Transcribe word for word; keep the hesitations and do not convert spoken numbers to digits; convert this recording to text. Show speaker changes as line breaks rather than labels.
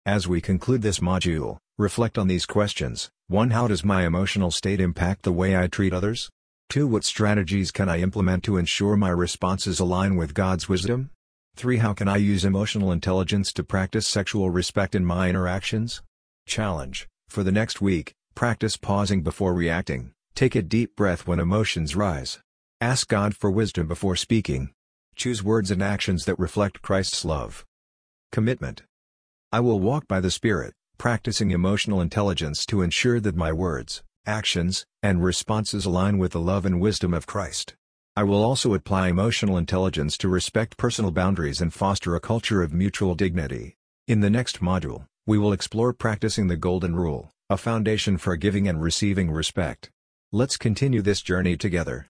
As we conclude this module, reflect on these questions. one How does my emotional state impact the way I treat others? two What strategies can I implement to ensure my responses align with God's wisdom? three How can I use emotional intelligence to practice sexual respect in my interactions? Challenge: for the next week, practice pausing before reacting. Take a deep breath when emotions rise. Ask God for wisdom before speaking. Choose words and actions that reflect Christ's love. Commitment: I will walk by the Spirit, practicing emotional intelligence to ensure that my words, actions, and responses align with the love and wisdom of Christ. I will also apply emotional intelligence to respect personal boundaries and foster a culture of mutual dignity. In the next module, we will explore practicing the Golden Rule, a foundation for giving and receiving respect. Let's continue this journey together.